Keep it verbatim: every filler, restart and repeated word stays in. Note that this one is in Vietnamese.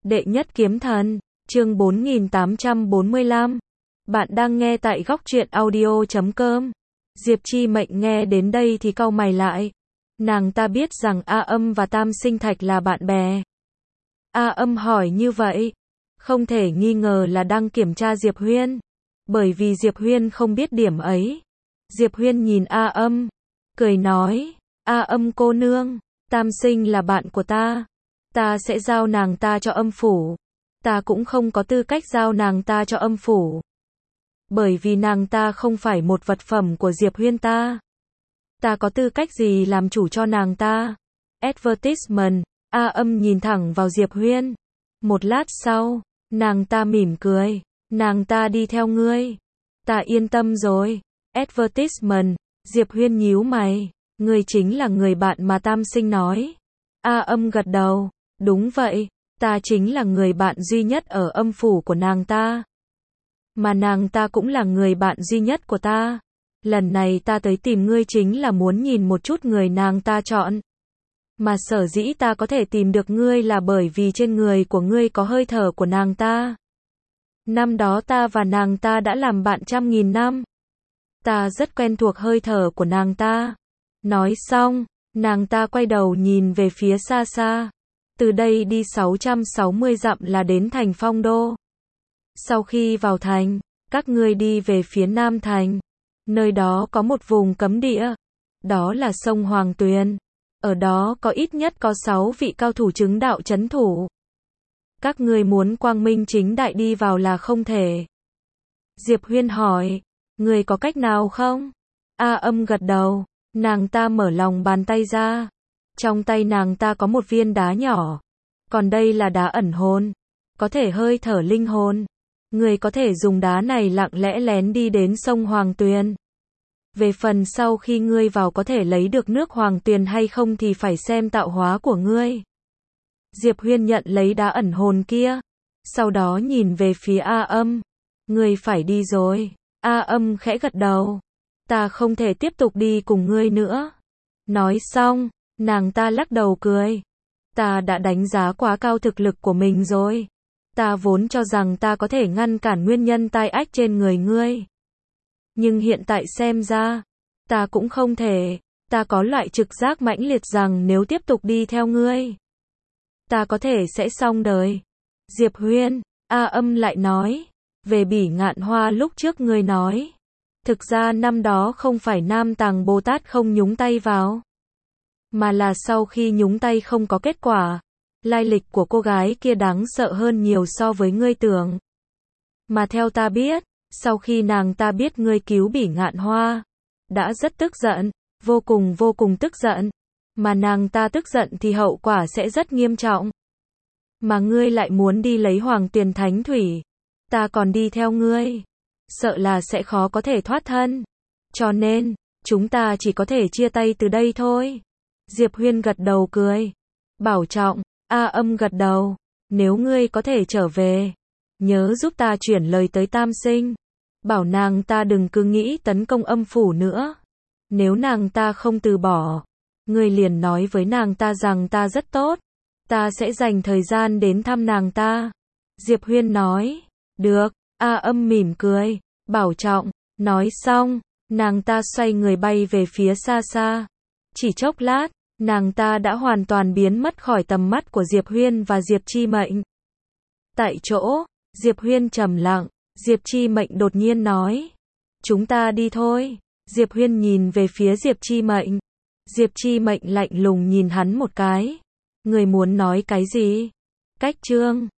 Đệ nhất kiếm thần, chương bốn nghìn tám trăm bốn mươi lăm. Bạn đang nghe tại góc truyện audio chấm com. Diệp Chi Mệnh nghe đến đây thì cau mày lại. Nàng ta biết rằng A Âm và Tam Sinh Thạch là bạn bè. A Âm hỏi như vậy, không thể nghi ngờ là đang kiểm tra Diệp Huyên. Bởi vì Diệp Huyên không biết điểm ấy. Diệp Huyên nhìn A Âm, cười nói, A Âm cô nương, Tam Sinh là bạn của ta. Ta sẽ giao nàng ta cho âm phủ. Ta cũng không có tư cách giao nàng ta cho âm phủ. Bởi vì nàng ta không phải một vật phẩm của Diệp Huyên ta. Ta có tư cách gì làm chủ cho nàng ta? Advertisement. A Âm nhìn thẳng vào Diệp Huyên. Một lát sau, nàng ta mỉm cười. Nàng ta đi theo ngươi. Ta yên tâm rồi. Advertisement. Diệp Huyên nhíu mày. Ngươi chính là người bạn mà Tam Sinh nói. A Âm gật đầu. Đúng vậy, ta chính là người bạn duy nhất ở âm phủ của nàng ta. Mà nàng ta cũng là người bạn duy nhất của ta. Lần này ta tới tìm ngươi chính là muốn nhìn một chút người nàng ta chọn. Mà sở dĩ ta có thể tìm được ngươi là bởi vì trên người của ngươi có hơi thở của nàng ta. Năm đó ta và nàng ta đã làm bạn trăm nghìn năm. Ta rất quen thuộc hơi thở của nàng ta. Nói xong, nàng ta quay đầu nhìn về phía xa xa. Từ đây đi sáu trăm sáu mươi dặm là đến thành Phong Đô. Sau khi vào thành, các ngươi đi về phía Nam Thành. Nơi đó có một vùng cấm địa. Đó là sông Hoàng Tuyền. Ở đó có ít nhất có sáu vị cao thủ chứng đạo trấn thủ. Các ngươi muốn quang minh chính đại đi vào là không thể. Diệp Huyên hỏi, ngươi có cách nào không? A Âm gật đầu, nàng ta mở lòng bàn tay ra. Trong tay nàng ta có một viên đá nhỏ. Còn đây là đá ẩn hồn. Có thể hơi thở linh hồn. Người có thể dùng đá này lặng lẽ lén đi đến sông Hoàng Tuyền. Về phần sau khi ngươi vào có thể lấy được nước Hoàng Tuyền hay không thì phải xem tạo hóa của ngươi. Diệp Huyên nhận lấy đá ẩn hồn kia. Sau đó nhìn về phía A Âm. Ngươi phải đi rồi. A Âm khẽ gật đầu. Ta không thể tiếp tục đi cùng ngươi nữa. Nói xong, nàng ta lắc đầu cười. Ta đã đánh giá quá cao thực lực của mình rồi. Ta vốn cho rằng ta có thể ngăn cản nguyên nhân tai ách trên người ngươi. Nhưng hiện tại xem ra, ta cũng không thể. Ta có loại trực giác mãnh liệt rằng nếu tiếp tục đi theo ngươi, ta có thể sẽ xong đời. Diệp Huyên, A Âm lại nói, về Bỉ Ngạn Hoa lúc trước ngươi nói. Thực ra năm đó không phải Nam Tàng Bồ Tát không nhúng tay vào. Mà là sau khi nhúng tay không có kết quả. Lai lịch của cô gái kia đáng sợ hơn nhiều so với ngươi tưởng. Mà theo ta biết, sau khi nàng ta biết ngươi cứu Bỉ Ngạn Hoa, đã rất tức giận, vô cùng vô cùng tức giận. Mà nàng ta tức giận thì hậu quả sẽ rất nghiêm trọng. Mà ngươi lại muốn đi lấy Hoàng Tuyền Thánh Thủy. Ta còn đi theo ngươi. Sợ là sẽ khó có thể thoát thân. Cho nên, chúng ta chỉ có thể chia tay từ đây thôi. Diệp Huyên gật đầu cười. Bảo trọng. A Âm gật đầu. Nếu ngươi có thể trở về, nhớ giúp ta chuyển lời tới Tam Sinh. Bảo nàng ta đừng cứ nghĩ tấn công âm phủ nữa. Nếu nàng ta không từ bỏ, ngươi liền nói với nàng ta rằng ta rất tốt. Ta sẽ dành thời gian đến thăm nàng ta. Diệp Huyên nói. Được. A Âm mỉm cười. Bảo trọng. Nói xong, nàng ta xoay người bay về phía xa xa. Chỉ chốc lát, nàng ta đã hoàn toàn biến mất khỏi tầm mắt của Diệp Huyên và Diệp Chi Mệnh. Tại chỗ, Diệp Huyên trầm lặng. Diệp Chi Mệnh đột nhiên nói. Chúng ta đi thôi. Diệp Huyên nhìn về phía Diệp Chi Mệnh. Diệp Chi Mệnh lạnh lùng nhìn hắn một cái. Người muốn nói cái gì? Cách chương.